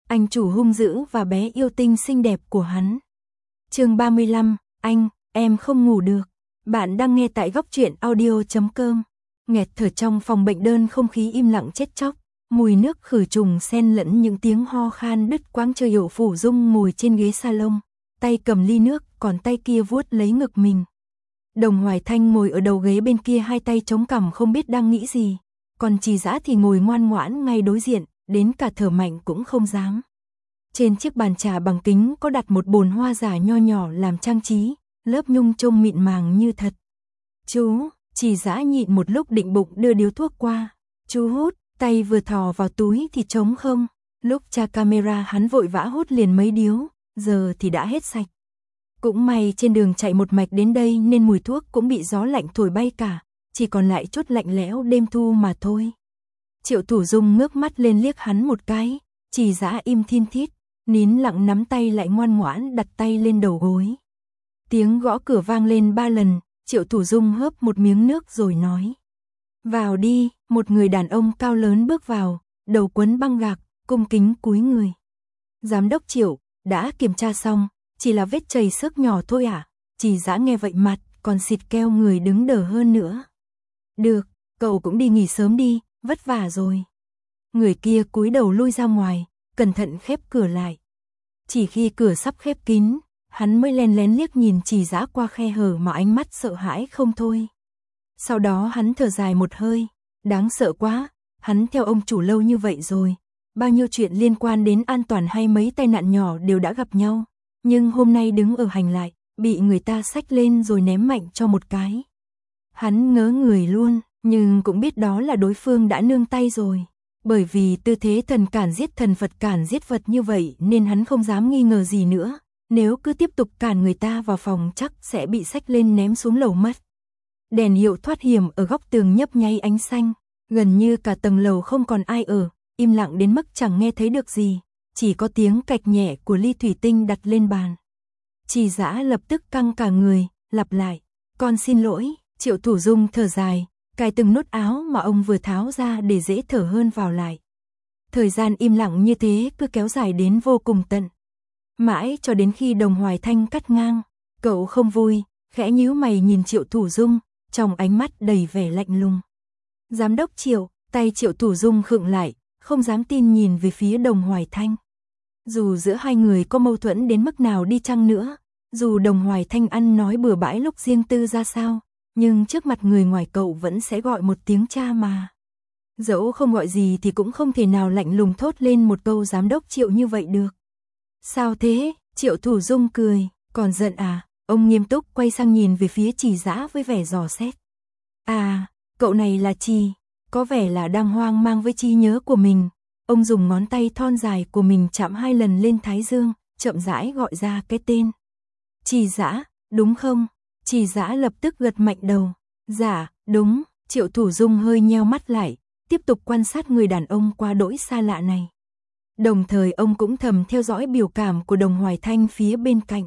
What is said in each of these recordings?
anh chủ hung dữ và bé yêu tinh xinh đẹp của hắn. Chương 35, em không ngủ được. Bạn đang nghe tại góc truyện audio.com. Nghẹt thở trong phòng bệnh đơn, không khí im lặng chết chóc, mùi nước khử trùng xen lẫn những tiếng ho khan đứt quãng. Trời Hiểu Phủ Dung ngồi trên ghế salon, tay cầm ly nước, còn tay kia vuốt lấy ngực mình. Đồng Hoài Thanh ngồi ở đầu ghế bên kia, hai tay chống cằm không biết đang nghĩ gì, còn Trì Dã thì ngồi ngoan ngoãn ngay đối diện, đến cả thở mạnh cũng không dám. Trên chiếc bàn trà bằng kính có đặt một bồn hoa giả nho nhỏ làm trang trí, lớp nhung trông mịn màng như thật. Chú, Trì Dã nhịn một lúc định bụng đưa điếu thuốc qua. Chú hút, tay vừa thò vào túi thì trống không. Lúc tra camera hắn vội vã hút liền mấy điếu, giờ thì đã hết sạch. Cũng may trên đường chạy một mạch đến đây nên mùi thuốc cũng bị gió lạnh thổi bay cả, chỉ còn lại chút lạnh lẽo đêm thu mà thôi. Triệu Thủ Dung ngước mắt lên liếc hắn một cái, Trì Dã im thin thít, nín lặng nắm tay lại ngoan ngoãn đặt tay lên đầu gối. Tiếng gõ cửa vang lên 3 lần, Triệu Thủ Dung hớp một miếng nước rồi nói. Vào đi, một người đàn ông cao lớn bước vào, đầu quấn băng gạc, cung kính cúi người. Giám đốc Triệu, đã kiểm tra xong, chỉ là vết chảy xước nhỏ thôi à? Trì Dã nghe vậy mặt còn xịt keo người đứng đờ hơn nữa. Được, cậu cũng đi nghỉ sớm đi, vất vả rồi. Người kia cúi đầu lui ra ngoài, cẩn thận khép cửa lại. Chỉ khi cửa sắp khép kín, hắn mới lén lén liếc nhìn Trì Dã qua khe hở mà ánh mắt sợ hãi không thôi. Sau đó hắn thở dài một hơi, đáng sợ quá, hắn theo ông chủ lâu như vậy rồi, bao nhiêu chuyện liên quan đến an toàn hay mấy tai nạn nhỏ đều đã gặp nhau, nhưng hôm nay đứng ở hành lại, bị người ta xách lên rồi ném mạnh cho một cái. Hắn ngớ người luôn, nhưng cũng biết đó là đối phương đã nương tay rồi. Bởi vì tư thế thần cản giết thần, Phật cản giết Phật như vậy nên hắn không dám nghi ngờ gì nữa. Nếu cứ tiếp tục cản người ta vào phòng chắc sẽ bị xách lên ném xuống lầu mất. Đèn hiệu thoát hiểm ở góc tường nhấp nháy ánh xanh, gần như cả tầng lầu không còn ai ở, im lặng đến mức chẳng nghe thấy được gì, chỉ có tiếng cạch nhẹ của ly thủy tinh đặt lên bàn. Trì Dã lập tức căng cả người, lặp lại, con xin lỗi. Triệu Thủ Dung thở dài, cài từng nút áo mà ông vừa tháo ra để dễ thở hơn vào lại. Thời gian im lặng như thế cứ kéo dài đến vô cùng tận. Mãi cho đến khi Đồng Hoài Thanh cắt ngang, cậu không vui, khẽ nhíu mày nhìn Triệu Thủ Dung, trong ánh mắt đầy vẻ lạnh lùng. Giám đốc Triệu, tay Triệu Thủ Dung khựng lại, không dám tin nhìn về phía Đồng Hoài Thanh. Dù giữa hai người có mâu thuẫn đến mức nào đi chăng nữa, dù Đồng Hoài Thanh ăn nói bừa bãi lúc riêng tư ra sao, nhưng trước mặt người ngoài cậu vẫn sẽ gọi một tiếng cha mà. Dẫu không gọi gì thì cũng không thể nào lạnh lùng thốt lên một câu giám đốc Triệu như vậy được. Sao thế? Triệu Thủ Dung cười, còn giận à? Ông nghiêm túc quay sang nhìn về phía Trì Dã với vẻ dò xét. À, cậu này là Trì, có vẻ là đang hoang mang với trí nhớ của mình. Ông dùng ngón tay thon dài của mình chạm 2 lần lên thái dương, chậm rãi gọi ra cái tên. Trì Dã, đúng không? Trì Dã lập tức gật mạnh đầu. Dạ, đúng. Triệu Thủ Dung hơi nheo mắt lại, tiếp tục quan sát người đàn ông quá đỗi xa lạ này. Đồng thời ông cũng thầm theo dõi biểu cảm của Đồng Hoài Thanh phía bên cạnh.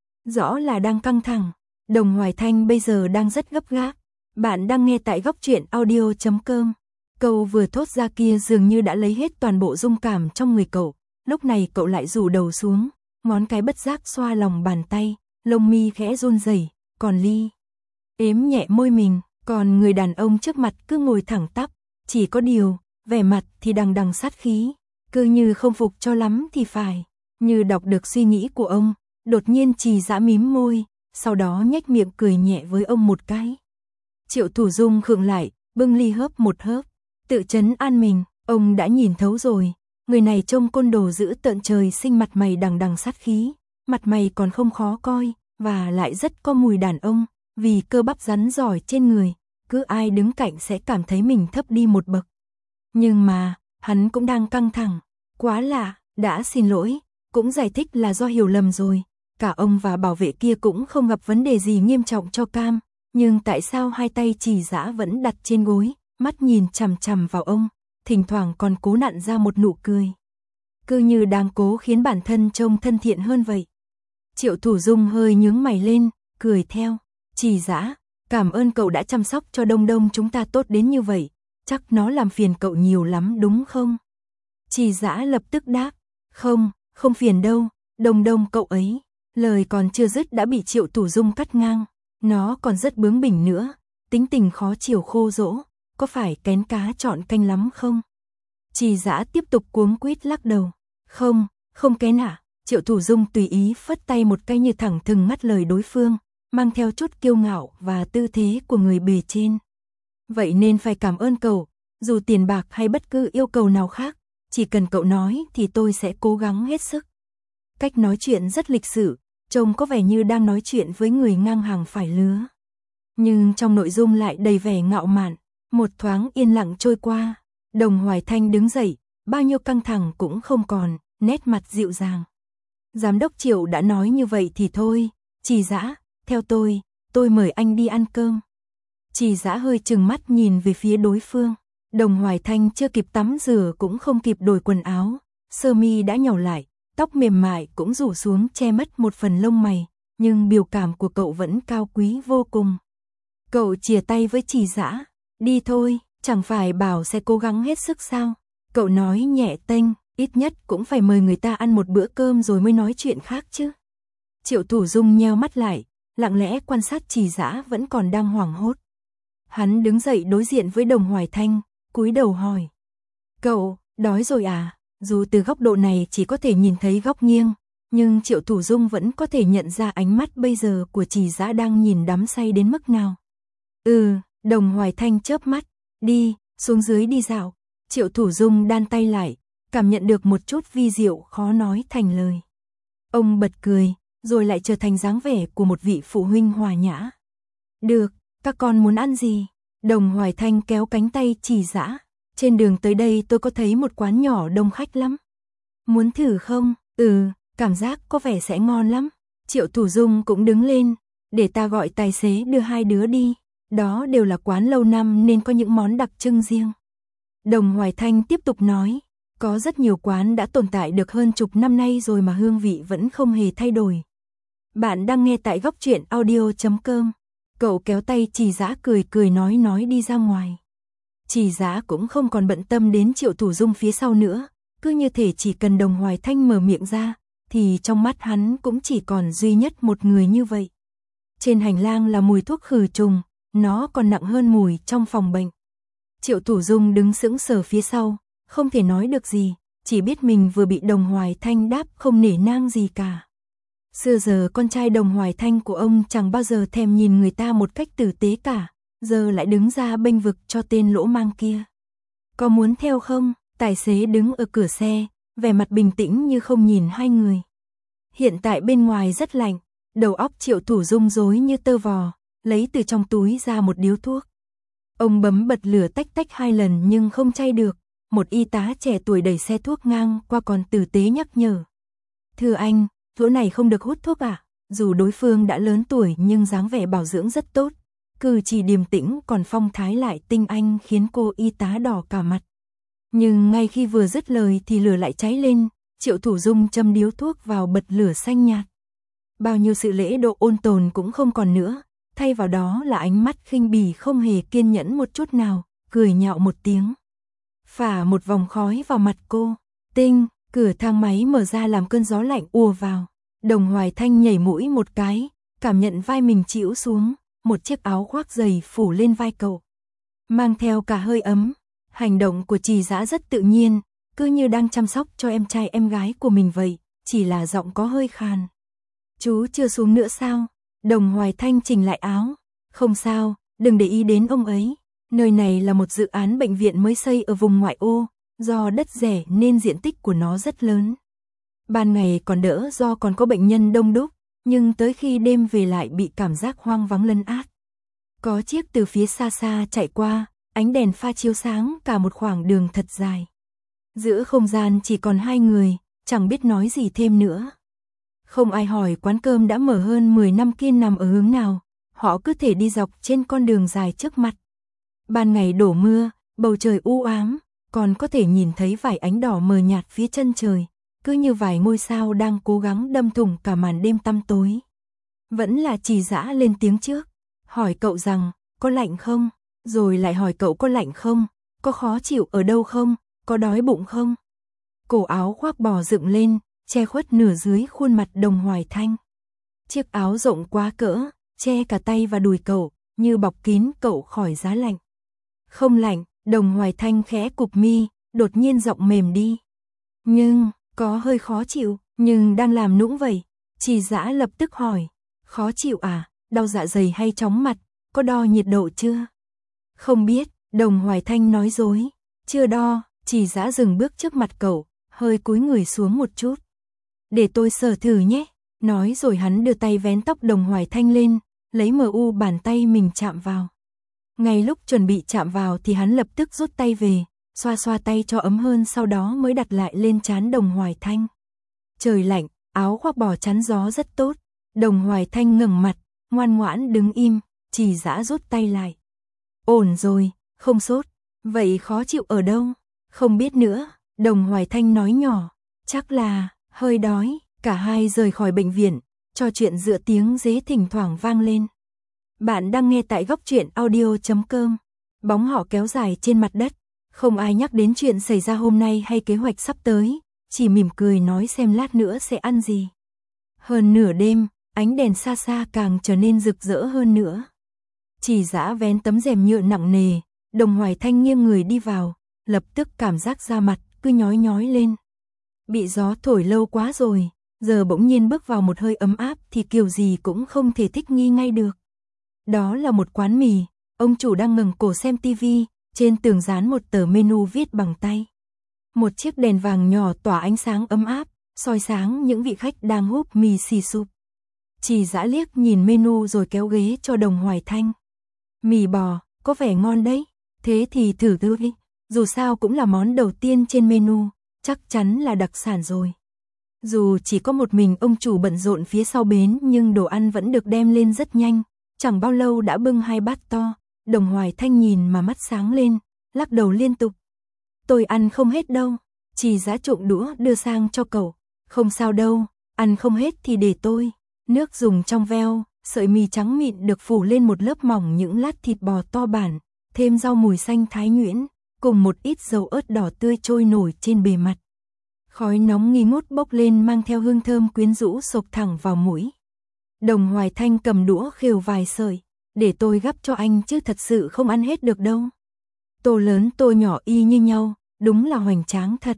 Rõ là đang căng thẳng. Đồng Hoài Thanh bây giờ đang rất gấp gáp. Bạn đang nghe tại góc truyện audio.com. Câu vừa thốt ra kia dường như đã lấy hết toàn bộ dung cảm trong người cậu. Lúc này cậu lại rủ đầu xuống, ngón cái bất giác xoa lòng bàn tay, lông mi khẽ run rẩy, còn ly ếm nhẹ môi mình, còn người đàn ông trước mặt cứ ngồi thẳng tắp, chỉ có điều, vẻ mặt thì đằng đằng sát khí, cứ như không phục cho lắm thì phải. Như đọc được suy nghĩ của ông, đột nhiên Trì Dã mím môi, sau đó nhếch miệng cười nhẹ với ông một cái. Triệu Thủ Dung khựng lại, bưng ly hớp một hớp, tự trấn an mình, ông đã nhìn thấu rồi, người này trông côn đồ dữ tợn trời sinh, mặt mày đằng đằng sát khí, mặt mày còn không khó coi, và lại rất có mùi đàn ông, vì cơ bắp rắn giỏi trên người, cứ ai đứng cạnh sẽ cảm thấy mình thấp đi một bậc. Nhưng mà, hắn cũng đang căng thẳng, quá lạ, đã xin lỗi, cũng giải thích là do hiểu lầm rồi, cả ông và bảo vệ kia cũng không gặp vấn đề gì nghiêm trọng cho cam, nhưng tại sao hai tay Trì Dã vẫn đặt trên gối, mắt nhìn chằm chằm vào ông, thỉnh thoảng còn cố nặn ra một nụ cười. Cứ như đang cố khiến bản thân trông thân thiện hơn vậy. Triệu Thủ Dung hơi nhướng mày lên, cười theo. Trì Dã, cảm ơn cậu đã chăm sóc cho Đông Đông chúng ta tốt đến như vậy, chắc nó làm phiền cậu nhiều lắm đúng không? Trì Dã lập tức đáp, Không, không phiền đâu, Đông Đông cậu ấy. Lời còn chưa dứt đã bị Triệu Thủ Dung cắt ngang. Nó còn rất bướng bỉnh nữa, tính tình khó chiều khô dỗ, có phải kén cá chọn canh lắm không? Trì Dã tiếp tục cuống quýt lắc đầu. Không, không kén ạ. Triệu Thủ Dung tùy ý phất tay một cái như thẳng thừng ngắt lời đối phương, mang theo chút kiêu ngạo và tư thế của người bề trên. Vậy nên phải cảm ơn cậu, dù tiền bạc hay bất cứ yêu cầu nào khác, chỉ cần cậu nói thì tôi sẽ cố gắng hết sức. Cách nói chuyện rất lịch sự, trông có vẻ như đang nói chuyện với người ngang hàng phải lứa. Nhưng trong nội dung lại đầy vẻ ngạo mạn. Một thoáng yên lặng trôi qua, Đồng Hoài Thanh đứng dậy, bao nhiêu căng thẳng cũng không còn, nét mặt dịu dàng. Giám đốc Triệu đã nói như vậy thì thôi, Trì Dã, theo tôi mời anh đi ăn cơm. Trì Dã hơi trừng mắt nhìn về phía đối phương. Đồng Hoài Thanh chưa kịp tắm rửa cũng không kịp đổi quần áo, sơ mi đã nhàu lại, tóc mềm mại cũng rủ xuống che mất một phần lông mày, nhưng biểu cảm của cậu vẫn cao quý vô cùng. Cậu chìa tay với Trì Dã, đi thôi, chẳng phải bảo sẽ cố gắng hết sức sao? Cậu nói nhẹ tênh, ít nhất cũng phải mời người ta ăn một bữa cơm rồi mới nói chuyện khác chứ. Triệu Thủ Dung nheo mắt lại, lặng lẽ quan sát Trì Dã vẫn còn đang hoảng hốt. Hắn đứng dậy đối diện với Đồng Hoài Thanh, cúi đầu hỏi. Cậu, đói rồi à? Dù từ góc độ này chỉ có thể nhìn thấy góc nghiêng, nhưng Triệu Thủ Dung vẫn có thể nhận ra ánh mắt bây giờ của Trì Dã đang nhìn đắm say đến mức nào. Đồng Hoài Thanh chớp mắt, đi, xuống dưới đi dạo. Triệu Thủ Dung đan tay lại, cảm nhận được một chút vi diệu khó nói thành lời. Ông bật cười, rồi lại trở thành dáng vẻ của một vị phụ huynh hòa nhã. Được, các con muốn ăn gì? Đồng Hoài Thanh kéo cánh tay Trì Dã. Trên đường tới đây tôi có thấy một quán nhỏ đông khách lắm. Muốn thử không? Cảm giác có vẻ sẽ ngon lắm. Triệu Thủ Dung cũng đứng lên, để ta gọi tài xế đưa hai đứa đi. Đó đều là quán lâu năm nên có những món đặc trưng riêng. Đồng Hoài Thanh tiếp tục nói, có rất nhiều quán đã tồn tại được hơn chục năm nay rồi mà hương vị vẫn không hề thay đổi. Bạn đang nghe tại Góc Truyện Audio.com. Cậu kéo tay Trì Dã cười nói đi ra ngoài. Trì Dã cũng không còn bận tâm đến Triệu Thủ Dung phía sau nữa, cứ như thể chỉ cần Đồng Hoài Thanh mở miệng ra, thì trong mắt hắn cũng chỉ còn duy nhất một người như vậy. Trên hành lang là mùi thuốc khử trùng, nó còn nặng hơn mùi trong phòng bệnh. Triệu Thủ Dung đứng sững sờ phía sau, không thể nói được gì, chỉ biết mình vừa bị Đồng Hoài Thanh đáp không nể nang gì cả. Xưa giờ con trai Đồng Hoài Thanh của ông chẳng bao giờ thèm nhìn người ta một cách tử tế cả, giờ lại đứng ra bênh vực cho tên lỗ mang kia. Có muốn theo không? Tài xế đứng ở cửa xe, vẻ mặt bình tĩnh như không nhìn hai người. Hiện tại bên ngoài rất lạnh, đầu óc Triệu Thủ Dung rối như tơ vò, lấy từ trong túi ra một điếu thuốc. Ông bấm bật lửa tách tách hai lần nhưng không chay được, một y tá trẻ tuổi đẩy xe thuốc ngang qua còn tử tế nhắc nhở. Thưa anh, chỗ này không được hút thuốc à? Dù đối phương đã lớn tuổi nhưng dáng vẻ bảo dưỡng rất tốt, cử chỉ điềm tĩnh còn phong thái lại tinh anh khiến cô y tá đỏ cả mặt. Nhưng ngay khi vừa dứt lời thì lửa lại cháy lên, Triệu Thủ Dung châm điếu thuốc vào bật lửa xanh nhạt. Bao nhiêu sự lễ độ ôn tồn cũng không còn nữa, thay vào đó là ánh mắt khinh bỉ không hề kiên nhẫn một chút nào, cười nhạo một tiếng. Phả một vòng khói vào mặt cô, tinh, cửa thang máy mở ra làm cơn gió lạnh ùa vào. Đồng Hoài Thanh nhảy mũi một cái, cảm nhận vai mình chĩu xuống, một chiếc áo khoác dày phủ lên vai cậu, mang theo cả hơi ấm. Hành động của Trì Dã rất tự nhiên, cứ như đang chăm sóc cho em trai em gái của mình vậy, chỉ là giọng có hơi khàn. Chú chưa xuống nữa sao? Đồng Hoài Thanh chỉnh lại áo. Không sao, đừng để ý đến ông ấy. Nơi này là một dự án bệnh viện mới xây ở vùng ngoại ô, do đất rẻ nên diện tích của nó rất lớn. Ban ngày còn đỡ do còn có bệnh nhân đông đúc, nhưng tới khi đêm về lại bị cảm giác hoang vắng lấn át. Có chiếc từ phía xa xa chạy qua, ánh đèn pha chiếu sáng cả một khoảng đường thật dài. Giữa không gian chỉ còn hai người, chẳng biết nói gì thêm nữa. Không ai hỏi quán cơm đã mở hơn 10 năm kia nằm ở hướng nào, họ cứ thể đi dọc trên con đường dài trước mặt. Ban ngày đổ mưa, bầu trời u ám, còn có thể nhìn thấy vài ánh đỏ mờ nhạt phía chân trời, cứ như vài ngôi sao đang cố gắng đâm thủng cả màn đêm tăm tối. Vẫn là Trì Dã lên tiếng trước, hỏi cậu rằng, có lạnh không? Rồi lại hỏi cậu có lạnh không? Có khó chịu ở đâu không? Có đói bụng không? cổ áo khoác bò dựng lên, che khuất nửa dưới khuôn mặt Đồng Hoài Thanh. Chiếc áo rộng quá cỡ, che cả tay và đùi cậu, như bọc kín cậu khỏi giá lạnh. Không lạnh, Đồng Hoài Thanh khẽ cụp mi, đột nhiên giọng mềm đi. Nhưng, có hơi khó chịu, nhưng đang làm nũng vậy. Trì Dã lập tức hỏi, khó chịu à, đau dạ dày hay chóng mặt, có đo nhiệt độ chưa? Không biết, Đồng Hoài Thanh nói dối, chưa đo. Trì Dã dừng bước trước mặt cậu, hơi cúi người xuống một chút. Để tôi sờ thử nhé, nói rồi hắn đưa tay vén tóc Đồng Hoài Thanh lên, lấy MU bàn tay mình chạm vào. Ngay lúc chuẩn bị chạm vào thì hắn lập tức rút tay về, xoa xoa tay cho ấm hơn, sau đó mới đặt lại lên trán Đồng Hoài Thanh. Trời lạnh, áo khoác bò chắn gió rất tốt. Đồng Hoài Thanh ngẩng mặt, ngoan ngoãn đứng im. Trì Dã rút tay lại. Ổn rồi, không sốt. Vậy khó chịu ở đâu? Không biết nữa, Đồng Hoài Thanh nói nhỏ. Chắc là hơi đói. Cả hai rời khỏi bệnh viện, trò chuyện giữa tiếng dế thỉnh thoảng vang lên. Bạn đang nghe tại góc truyện audio.com. Bóng họ kéo dài trên mặt đất. Không ai nhắc đến chuyện xảy ra hôm nay hay kế hoạch sắp tới, chỉ mỉm cười nói xem lát nữa sẽ ăn gì. Hơn nửa đêm, ánh đèn xa xa càng trở nên rực rỡ hơn nữa. Trì Dã vén tấm rèm nhựa nặng nề, Đồng Hoài Thanh nghiêng người đi vào, lập tức cảm giác da mặt cứ nhói nhói lên. Bị gió thổi lâu quá rồi, giờ bỗng nhiên bước vào một hơi ấm áp thì kiểu gì cũng không thể thích nghi ngay được. Đó là một quán mì, ông chủ đang ngẩng cổ xem tivi, trên tường dán một tờ menu viết bằng tay. Một chiếc đèn vàng nhỏ tỏa ánh sáng ấm áp, soi sáng những vị khách đang húp mì xì sụp. Trì Dã liếc nhìn menu rồi kéo ghế cho Đồng Hoài Thanh. Mì bò, có vẻ ngon đấy, thế thì thử đi, dù sao cũng là món đầu tiên trên menu, chắc chắn là đặc sản rồi. Dù chỉ có một mình ông chủ bận rộn phía sau bến nhưng đồ ăn vẫn được đem lên rất nhanh, chẳng bao lâu đã bưng 2 bát to. Đồng Hoài Thanh nhìn mà mắt sáng lên, lắc đầu liên tục. Tôi ăn không hết đâu. Trì Dã trộm đũa đưa sang cho cậu. Không sao đâu, ăn không hết thì để tôi. Nước dùng trong veo, sợi mì trắng mịn được phủ lên một lớp mỏng những lát thịt bò to bản, thêm rau mùi xanh thái nhuyễn, cùng một ít dầu ớt đỏ tươi trôi nổi trên bề mặt. Khói nóng nghi ngút bốc lên mang theo hương thơm quyến rũ xộc thẳng vào mũi. Đồng Hoài Thanh cầm đũa khều vài sợi. Để tôi gắp cho anh chứ thật sự không ăn hết được đâu. Tô lớn tô nhỏ y như nhau, đúng là hoành tráng thật.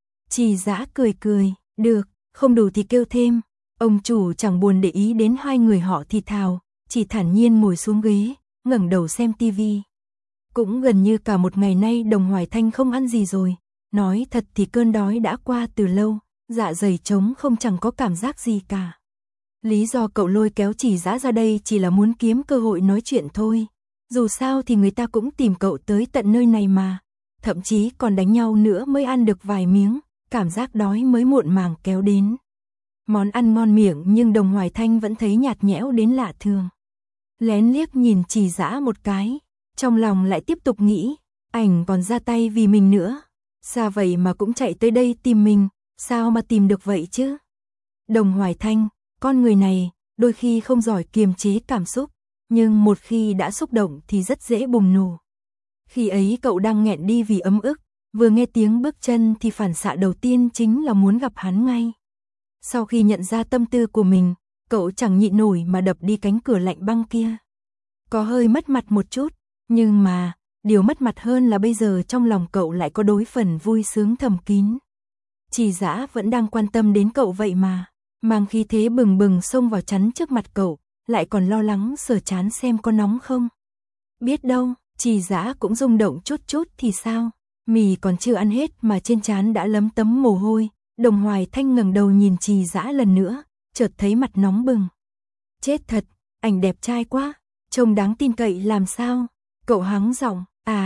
Trì Dã cười cười, được, không đủ thì kêu thêm. Ông chủ chẳng buồn để ý đến hai người họ thì thào, chỉ thản nhiên ngồi xuống ghế, ngẩng đầu xem tivi. Cũng gần như cả một ngày nay Đồng Hoài Thanh không ăn gì rồi. Nói thật thì cơn đói đã qua từ lâu, dạ dày trống không chẳng có cảm giác gì cả. Lý do cậu lôi kéo Trì Dã ra đây chỉ là muốn kiếm cơ hội nói chuyện thôi. Dù sao thì người ta cũng tìm cậu tới tận nơi này mà. Thậm chí còn đánh nhau nữa mới ăn được vài miếng, cảm giác đói mới muộn màng kéo đến. Món ăn ngon miệng nhưng Đồng Hoài Thanh vẫn thấy nhạt nhẽo đến lạ thường. Lén liếc nhìn Trì Dã một cái, trong lòng lại tiếp tục nghĩ, ảnh còn ra tay vì mình nữa. Xa vậy mà cũng chạy tới đây tìm mình, sao mà tìm được vậy chứ? Đồng Hoài Thanh, con người này, đôi khi không giỏi kiềm chế cảm xúc, nhưng một khi đã xúc động thì rất dễ bùng nổ. Khi ấy cậu đang nghẹn đi vì ấm ức, vừa nghe tiếng bước chân thì phản xạ đầu tiên chính là muốn gặp hắn ngay. Sau khi nhận ra tâm tư của mình, cậu chẳng nhịn nổi mà đập đi cánh cửa lạnh băng kia. Có hơi mất mặt một chút, nhưng mà, điều mất mặt hơn là bây giờ trong lòng cậu lại có đối phần vui sướng thầm kín. Trì Dã vẫn đang quan tâm đến cậu vậy mà. Mang khí thế bừng bừng xông vào chắn trước mặt cậu, lại còn lo lắng sờ trán xem có nóng không. Biết đâu, Trì Dã cũng rung động chút chút thì sao, mì còn chưa ăn hết mà trên trán đã lấm tấm mồ hôi. Đồng Hoài Thanh ngẩng đầu nhìn Trì Dã lần nữa, chợt thấy mặt nóng bừng. Chết thật, ảnh đẹp trai quá, trông đáng tin cậy làm sao. Cậu hắng giọng,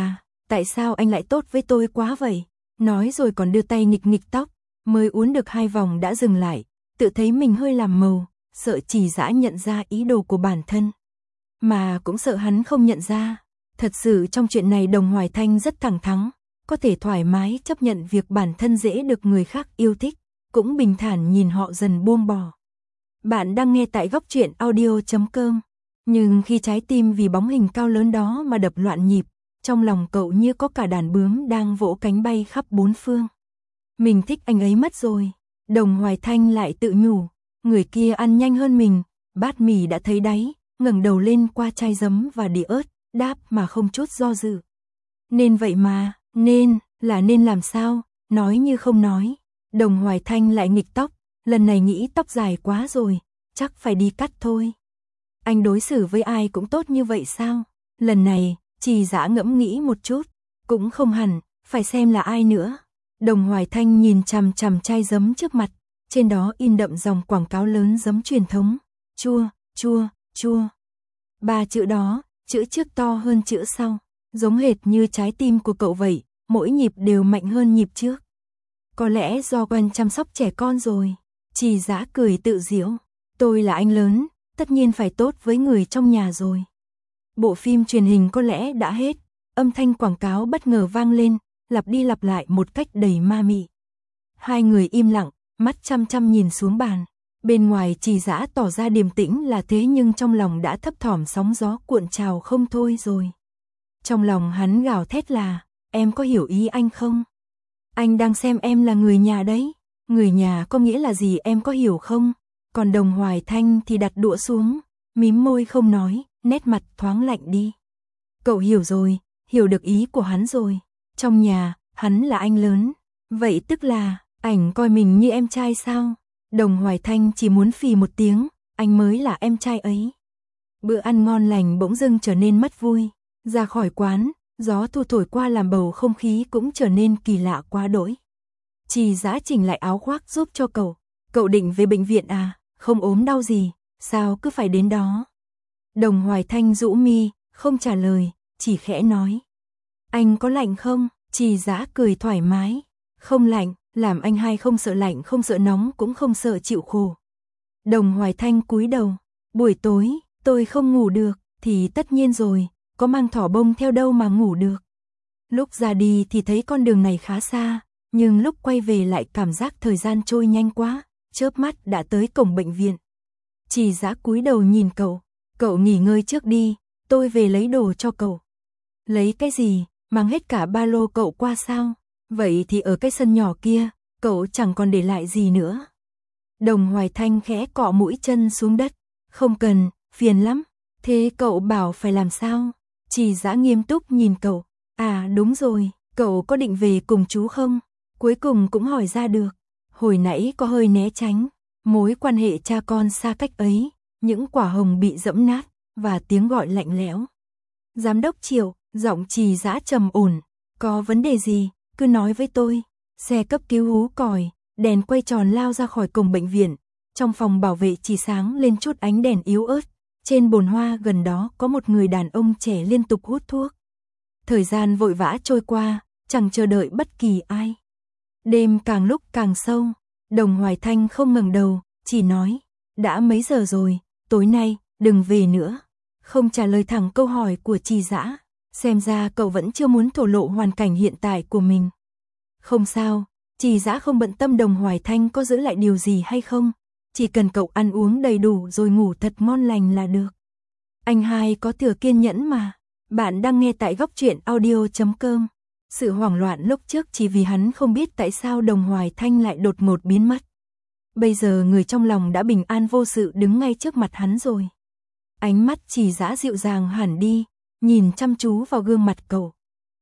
tại sao anh lại tốt với tôi quá vậy? Nói rồi còn đưa tay nghịch nghịch tóc, mới uốn được 2 vòng đã dừng lại. Tự thấy mình hơi làm màu, sợ Trì Dã nhận ra ý đồ của bản thân. Mà cũng sợ hắn không nhận ra. Thật sự trong chuyện này Đồng Hoài Thanh rất thẳng thắn, có thể thoải mái chấp nhận việc bản thân dễ được người khác yêu thích, cũng bình thản nhìn họ dần buông bỏ. Bạn đang nghe tại góc truyện audio.com. Nhưng khi trái tim vì bóng hình cao lớn đó mà đập loạn nhịp, trong lòng cậu như có cả đàn bướm đang vỗ cánh bay khắp bốn phương. Mình thích anh ấy mất rồi. Đồng Hoài Thanh lại tự nhủ, người kia ăn nhanh hơn mình, bát mì đã thấy đáy, ngẩng đầu lên qua chai giấm và đĩa ớt, đáp mà không chút do dự. Nên vậy mà, nên làm sao, nói như không nói. Đồng Hoài Thanh lại nghịch tóc, lần này nghĩ tóc dài quá rồi, chắc phải đi cắt thôi. Anh đối xử với ai cũng tốt như vậy sao? Lần này, Trì Dã ngẫm nghĩ một chút, cũng không hẳn, phải xem là ai nữa. Đồng Hoài Thanh nhìn chằm chằm chai giấm trước mặt, trên đó in đậm dòng quảng cáo lớn giấm truyền thống, chua, chua, chua. 3 chữ đó, chữ trước to hơn chữ sau, giống hệt như trái tim của cậu vậy, mỗi nhịp đều mạnh hơn nhịp trước. Có lẽ do quen chăm sóc trẻ con rồi. Trì Dã cười tự giễu, tôi là anh lớn, tất nhiên phải tốt với người trong nhà rồi. Bộ phim truyền hình có lẽ đã hết, âm thanh quảng cáo bất ngờ vang lên, lặp đi lặp lại một cách đầy ma mị. Hai người im lặng, mắt chăm chăm nhìn xuống bàn. Bên ngoài Trì Dã tỏ ra điềm tĩnh là thế nhưng trong lòng đã thấp thỏm sóng gió cuộn trào không thôi rồi. Trong lòng hắn gào thét là, em có hiểu ý anh không? Anh đang xem em là người nhà đấy. Người nhà có nghĩa là gì em có hiểu không? Còn Đồng Hoài Thanh thì đặt đũa xuống, mím môi không nói, nét mặt thoáng lạnh đi. Cậu hiểu rồi, hiểu được ý của hắn rồi. Trong nhà, hắn là anh lớn. Vậy tức là, ảnh coi mình như em trai sao? Đồng Hoài Thanh chỉ muốn phì một tiếng, anh mới là em trai ấy. Bữa ăn ngon lành bỗng dưng trở nên mất vui. Ra khỏi quán, gió thu thổi qua làm bầu không khí cũng trở nên kỳ lạ quá đỗi. Trì Dã chỉnh lại áo khoác giúp cho cậu. Cậu định về bệnh viện à? Không ốm đau gì, sao cứ phải đến đó? Đồng Hoài Thanh rũ mi, không trả lời, chỉ khẽ nói. Anh có lạnh không? Trì Dã cười thoải mái. Không lạnh, làm anh hai không sợ lạnh không sợ nóng cũng không sợ chịu khổ. Đồng Hoài Thanh cúi đầu. Buổi tối, tôi không ngủ được, thì tất nhiên rồi, có mang thỏ bông theo đâu mà ngủ được. Lúc ra đi thì thấy con đường này khá xa, nhưng lúc quay về lại cảm giác thời gian trôi nhanh quá, chớp mắt đã tới cổng bệnh viện. Trì Dã cúi đầu nhìn cậu nghỉ ngơi trước đi, tôi về lấy đồ cho cậu. Lấy cái gì, mang hết cả ba lô cậu qua sao? Vậy thì ở cái sân nhỏ kia, cậu chẳng còn để lại gì nữa. Đồng Hoài Thanh khẽ cọ mũi chân xuống đất, không cần, phiền lắm. Thế cậu bảo phải làm sao? Trì Dã nghiêm túc nhìn cậu. À đúng rồi, cậu có định về cùng chú không? Cuối cùng cũng hỏi ra được. Hồi nãy có hơi né tránh. Mối quan hệ cha con xa cách ấy, những quả hồng bị dẫm nát, và tiếng gọi lạnh lẽo. Giám đốc Triệu, giọng Trì Dã trầm ổn. Có vấn đề gì, cứ nói với tôi. Xe cấp cứu hú còi, đèn quay tròn lao ra khỏi cổng bệnh viện. Trong phòng bảo vệ chỉ sáng lên chút ánh đèn yếu ớt. Trên bồn hoa gần đó có một người đàn ông trẻ liên tục hút thuốc. Thời gian vội vã trôi qua, chẳng chờ đợi bất kỳ ai. Đêm càng lúc càng sâu, Đồng Hoài Thanh không ngẩng đầu, chỉ nói, đã mấy giờ rồi, tối nay, đừng về nữa. Không trả lời thẳng câu hỏi của Trì Dã, xem ra cậu vẫn chưa muốn thổ lộ hoàn cảnh hiện tại của mình. Không sao, Trì Dã không bận tâm Đồng Hoài Thanh có giữ lại điều gì hay không, chỉ cần cậu ăn uống đầy đủ rồi ngủ thật ngon lành là được. Anh hai có thừa kiên nhẫn mà. Bạn đang nghe tại góc truyện audio.com. Sự hoảng loạn lúc trước chỉ vì hắn không biết tại sao Đồng Hoài Thanh lại đột ngột biến mất. Bây giờ người trong lòng đã bình an vô sự đứng ngay trước mặt hắn rồi. Ánh mắt Trì Dã dịu dàng hẳn đi, nhìn chăm chú vào gương mặt cậu.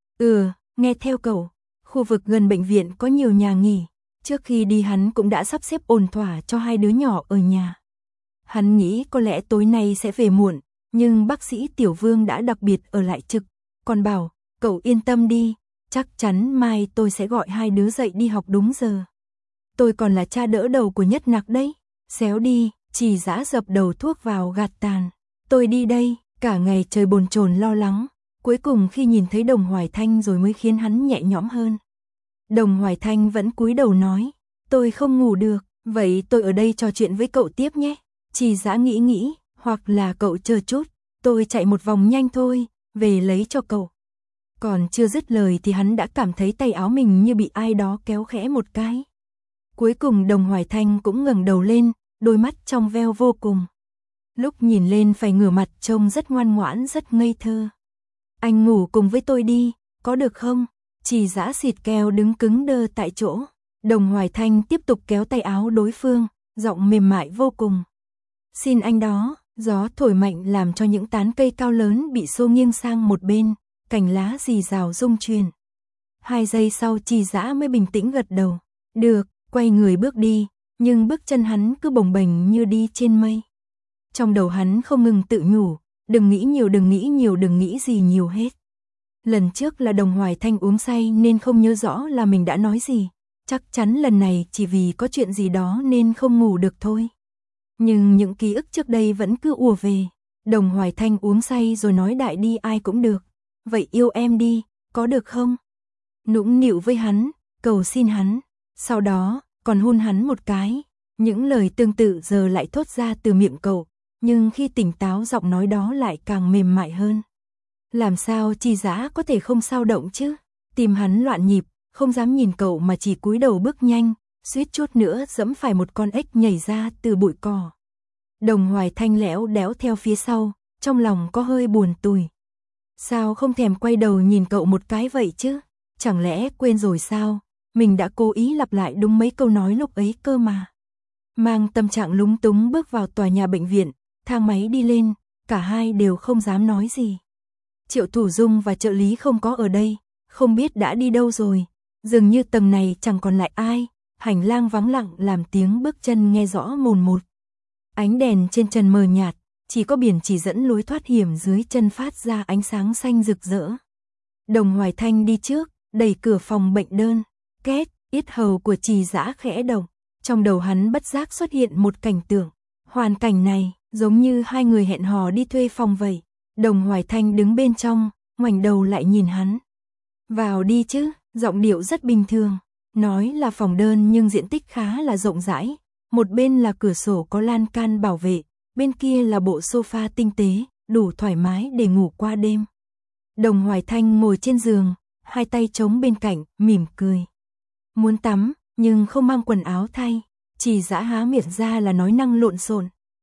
Nghe theo cậu, khu vực gần bệnh viện có nhiều nhà nghỉ. Trước khi đi hắn cũng đã sắp xếp ổn thỏa cho hai đứa nhỏ ở nhà. Hắn nghĩ có lẽ tối nay sẽ về muộn, nhưng bác sĩ Tiểu Vương đã đặc biệt ở lại trực, còn bảo, cậu yên tâm đi, chắc chắn mai tôi sẽ gọi hai đứa dậy đi học đúng giờ. Tôi còn là cha đỡ đầu của Nhất Nặc đấy. Xéo đi, Trì Dã dập đầu thuốc vào gạt tàn. Tôi đi đây, cả ngày trời bồn chồn lo lắng, cuối cùng khi nhìn thấy Đồng Hoài Thanh rồi mới khiến hắn nhẹ nhõm hơn. Đồng Hoài Thanh vẫn cúi đầu nói, tôi không ngủ được, vậy tôi ở đây trò chuyện với cậu tiếp nhé. Trì Dã nghĩ, hoặc là cậu chờ chút, tôi chạy một vòng nhanh thôi, về lấy cho cậu. Còn chưa dứt lời thì hắn đã cảm thấy tay áo mình như bị ai đó kéo khẽ một cái. Cuối cùng Đồng Hoài Thanh cũng ngẩng đầu lên, đôi mắt trong veo vô cùng. Lúc nhìn lên phải ngửa mặt trông rất ngoan ngoãn rất ngây thơ. Anh ngủ cùng với tôi đi, có được không? Trì Dã xịt keo đứng cứng đơ tại chỗ. Đồng Hoài Thanh tiếp tục kéo tay áo đối phương, giọng mềm mại vô cùng. Xin anh đó, gió thổi mạnh làm cho những tán cây cao lớn bị xô nghiêng sang một bên, cành lá rì rào rung chuyển. 2 giây sau Trì Dã mới bình tĩnh gật đầu. Được, quay người bước đi, nhưng bước chân hắn cứ bồng bềnh như đi trên mây. Trong đầu hắn không ngừng tự nhủ, đừng nghĩ nhiều, đừng nghĩ nhiều, đừng nghĩ gì nhiều hết. Lần trước là Đồng Hoài Thanh uống say nên không nhớ rõ là mình đã nói gì. Chắc chắn lần này chỉ vì có chuyện gì đó nên không ngủ được thôi. Nhưng những ký ức trước đây vẫn cứ ùa về. Đồng Hoài Thanh uống say rồi nói đại đi ai cũng được. Vậy yêu em đi, có được không? Nũng nịu với hắn, cầu xin hắn. Sau đó, còn hôn hắn một cái. Những lời tương tự giờ lại thốt ra từ miệng cậu. Nhưng khi tỉnh táo giọng nói đó lại càng mềm mại hơn. Làm sao Trì Dã có thể không sao động chứ? Tim hắn loạn nhịp, không dám nhìn cậu mà chỉ cúi đầu bước nhanh, suýt chút nữa giẫm phải một con ếch nhảy ra từ bụi cỏ. Đồng Hoài Thanh lẽo đẽo theo phía sau, trong lòng có hơi buồn tủi. Sao không thèm quay đầu nhìn cậu một cái vậy chứ? Chẳng lẽ quên rồi sao? Mình đã cố ý lặp lại đúng mấy câu nói lúc ấy cơ mà. Mang tâm trạng lúng túng bước vào tòa nhà bệnh viện, thang máy đi lên, cả hai đều không dám nói gì. Triệu Thủ Dung và trợ lý không có ở đây, không biết đã đi đâu rồi. Dường như tầng này chẳng còn lại ai, hành lang vắng lặng làm tiếng bước chân nghe rõ mồn một. Ánh đèn trên trần mờ nhạt, chỉ có biển chỉ dẫn lối thoát hiểm dưới chân phát ra ánh sáng xanh rực rỡ. Đồng Hoài Thanh đi trước, đẩy cửa phòng bệnh đơn, két, yết hầu của Trì Dã khẽ động. Trong đầu hắn bất giác xuất hiện một cảnh tượng. Hoàn cảnh này, giống như hai người hẹn hò đi thuê phòng vậy. Đồng Hoài Thanh đứng bên trong, ngoảnh đầu lại nhìn hắn. Vào đi chứ, giọng điệu rất bình thường. Nói là phòng đơn nhưng diện tích khá là rộng rãi. Một bên là cửa sổ có lan can bảo vệ, bên kia là bộ sofa tinh tế, đủ thoải mái để ngủ qua đêm. Đồng Hoài Thanh ngồi trên giường, hai tay chống bên cạnh, mỉm cười. Muốn tắm, nhưng không mang quần áo thay. Trì Dã há miệng ra là nói năng lộn xộn.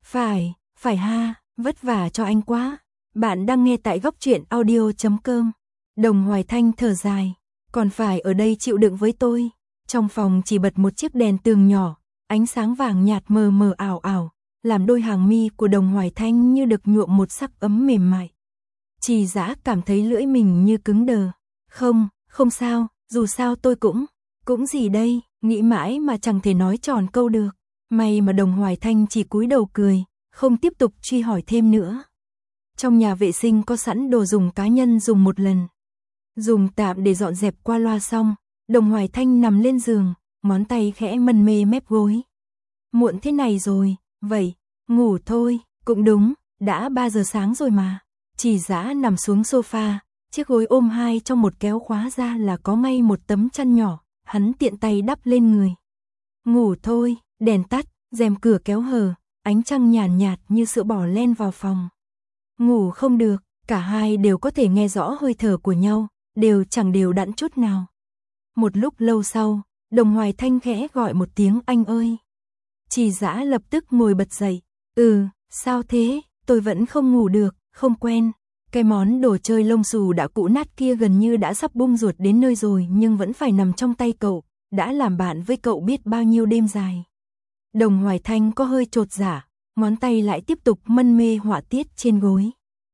Phải ha, vất vả cho anh quá. Bạn đang nghe tại goctruyện.audio.com. Đồng Hoài Thanh thở dài, còn phải ở đây chịu đựng với tôi. Trong phòng chỉ bật một chiếc đèn tường nhỏ, ánh sáng vàng nhạt mờ mờ ảo ảo, làm đôi hàng mi của Đồng Hoài Thanh như được nhuộm một sắc ấm mềm mại. Trì Dã cảm thấy lưỡi mình như cứng đờ. Không sao, dù sao tôi cũng gì đây, nghĩ mãi mà chẳng thể nói tròn câu được. May mà Đồng Hoài Thanh chỉ cúi đầu cười, không tiếp tục truy hỏi thêm nữa. Trong nhà vệ sinh có sẵn đồ dùng cá nhân dùng một lần. Dùng tạm để dọn dẹp qua loa xong, Đồng Hoài Thanh nằm lên giường, ngón tay khẽ mân mê mép gối. Muộn thế này rồi, vậy, ngủ thôi, cũng đúng, đã 3 giờ sáng rồi mà. Trì Dã nằm xuống sofa, chiếc gối ôm hai trong một kéo khóa ra là có ngay một tấm chăn nhỏ, hắn tiện tay đắp lên người. Ngủ thôi, đèn tắt, rèm cửa kéo hở, ánh trăng nhàn nhạt như sữa bò len vào phòng. Ngủ không được, cả hai đều có thể nghe rõ hơi thở của nhau, đều chẳng đều đặn chút nào. Một lúc lâu sau, Đồng Hoài Thanh khẽ gọi một tiếng anh ơi. Trì Dã lập tức ngồi bật dậy. Sao thế, tôi vẫn không ngủ được, không quen. Cái món đồ chơi lông xù đã cũ nát kia gần như đã sắp bung ruột đến nơi rồi nhưng vẫn phải nằm trong tay cậu, đã làm bạn với cậu biết bao nhiêu đêm dài. Đồng Hoài Thanh có hơi chột dạ, ngón tay lại tiếp tục mân mê họa tiết trên gối.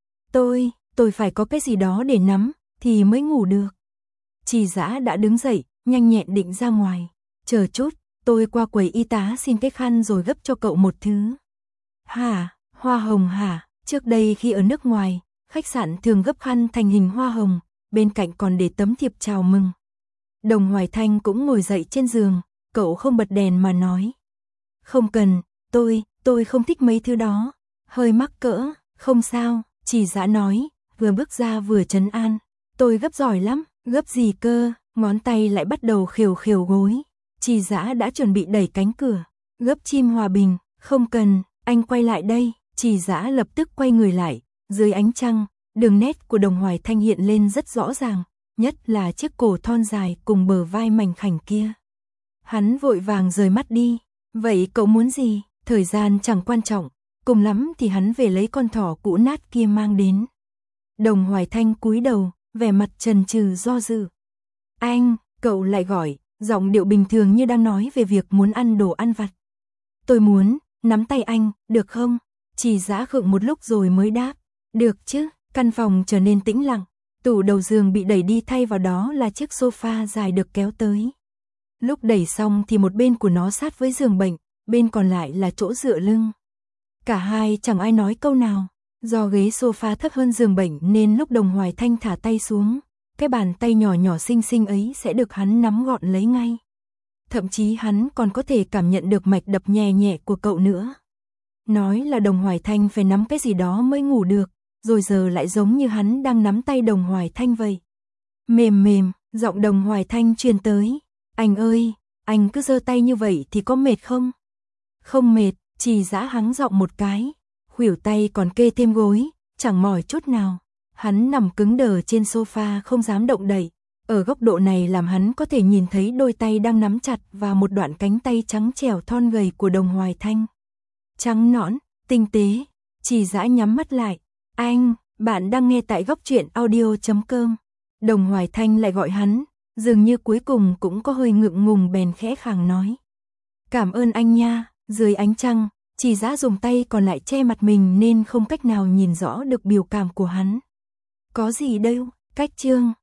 Tôi phải có cái gì đó để nắm, thì mới ngủ được. Trì Dã đã đứng dậy, nhanh nhẹn định ra ngoài. Chờ chút, tôi qua quầy y tá xin cái khăn rồi gấp cho cậu một thứ. Hả, hoa hồng hả? Trước đây khi ở nước ngoài, khách sạn thường gấp khăn thành hình hoa hồng, bên cạnh còn để tấm thiệp chào mừng. Đồng Hoài Thanh cũng ngồi dậy trên giường, cậu không bật đèn mà nói. Không cần, tôi không thích mấy thứ đó, hơi mắc cỡ, không sao, Trì Dã nói, vừa bước ra vừa trấn an. Tôi gấp giỏi lắm, gấp gì cơ, ngón tay lại bắt đầu khều khều gối. Trì Dã đã chuẩn bị đẩy cánh cửa, gấp chim hòa bình, không cần, anh quay lại đây. Trì Dã lập tức quay người lại, dưới ánh trăng, đường nét của Đồng Hoài Thanh hiện lên rất rõ ràng, nhất là chiếc cổ thon dài cùng bờ vai mảnh khảnh kia. Hắn vội vàng rời mắt đi, vậy cậu muốn gì? Thời gian chẳng quan trọng, cùng lắm thì hắn về lấy con thỏ cũ nát kia mang đến. Đồng Hoài Thanh cúi đầu, vẻ mặt chần chừ do dự. Anh, cậu lại gọi, giọng điệu bình thường như đang nói về việc muốn ăn đồ ăn vặt. Tôi muốn nắm tay anh, được không? Trì Dã khựng một lúc rồi mới đáp. Được chứ. Căn phòng trở nên tĩnh lặng. Tủ đầu giường bị đẩy đi, thay vào đó là chiếc sofa dài được kéo tới. Lúc đẩy xong thì một bên của nó sát với giường bệnh, bên còn lại là chỗ dựa lưng. Cả hai chẳng ai nói câu nào. Do ghế sofa thấp hơn giường bệnh nên lúc Đồng Hoài Thanh thả tay xuống, cái bàn tay nhỏ nhỏ xinh xinh ấy sẽ được hắn nắm gọn lấy ngay. Thậm chí hắn còn có thể cảm nhận được mạch đập nhẹ nhẹ của cậu nữa. Nói là Đồng Hoài Thanh phải nắm cái gì đó mới ngủ được, rồi giờ lại giống như hắn đang nắm tay Đồng Hoài Thanh vậy. Mềm mềm, giọng Đồng Hoài Thanh truyền tới. Anh ơi, anh cứ giơ tay như vậy thì có mệt không? Không mệt. Trì Dã hắng giọng một cái, khuỷu tay còn kê thêm gối, chẳng mỏi chút nào. Hắn nằm cứng đờ trên sofa không dám động đậy. Ở góc độ này làm hắn có thể nhìn thấy đôi tay đang nắm chặt và một đoạn cánh tay trắng trẻo thon gầy của Đồng Hoài Thanh. Trắng nõn, tinh tế. Trì Dã nhắm mắt lại. Anh, bạn đang nghe tại Góc Truyện Audio.com. Đồng Hoài Thanh lại gọi hắn, dường như cuối cùng cũng có hơi ngượng ngùng bèn khẽ khàng nói. Cảm ơn anh nha. Dưới ánh trăng, Trì Dã dùng tay còn lại che mặt mình nên không cách nào nhìn rõ được biểu cảm của hắn. Có gì đâu, cách chương.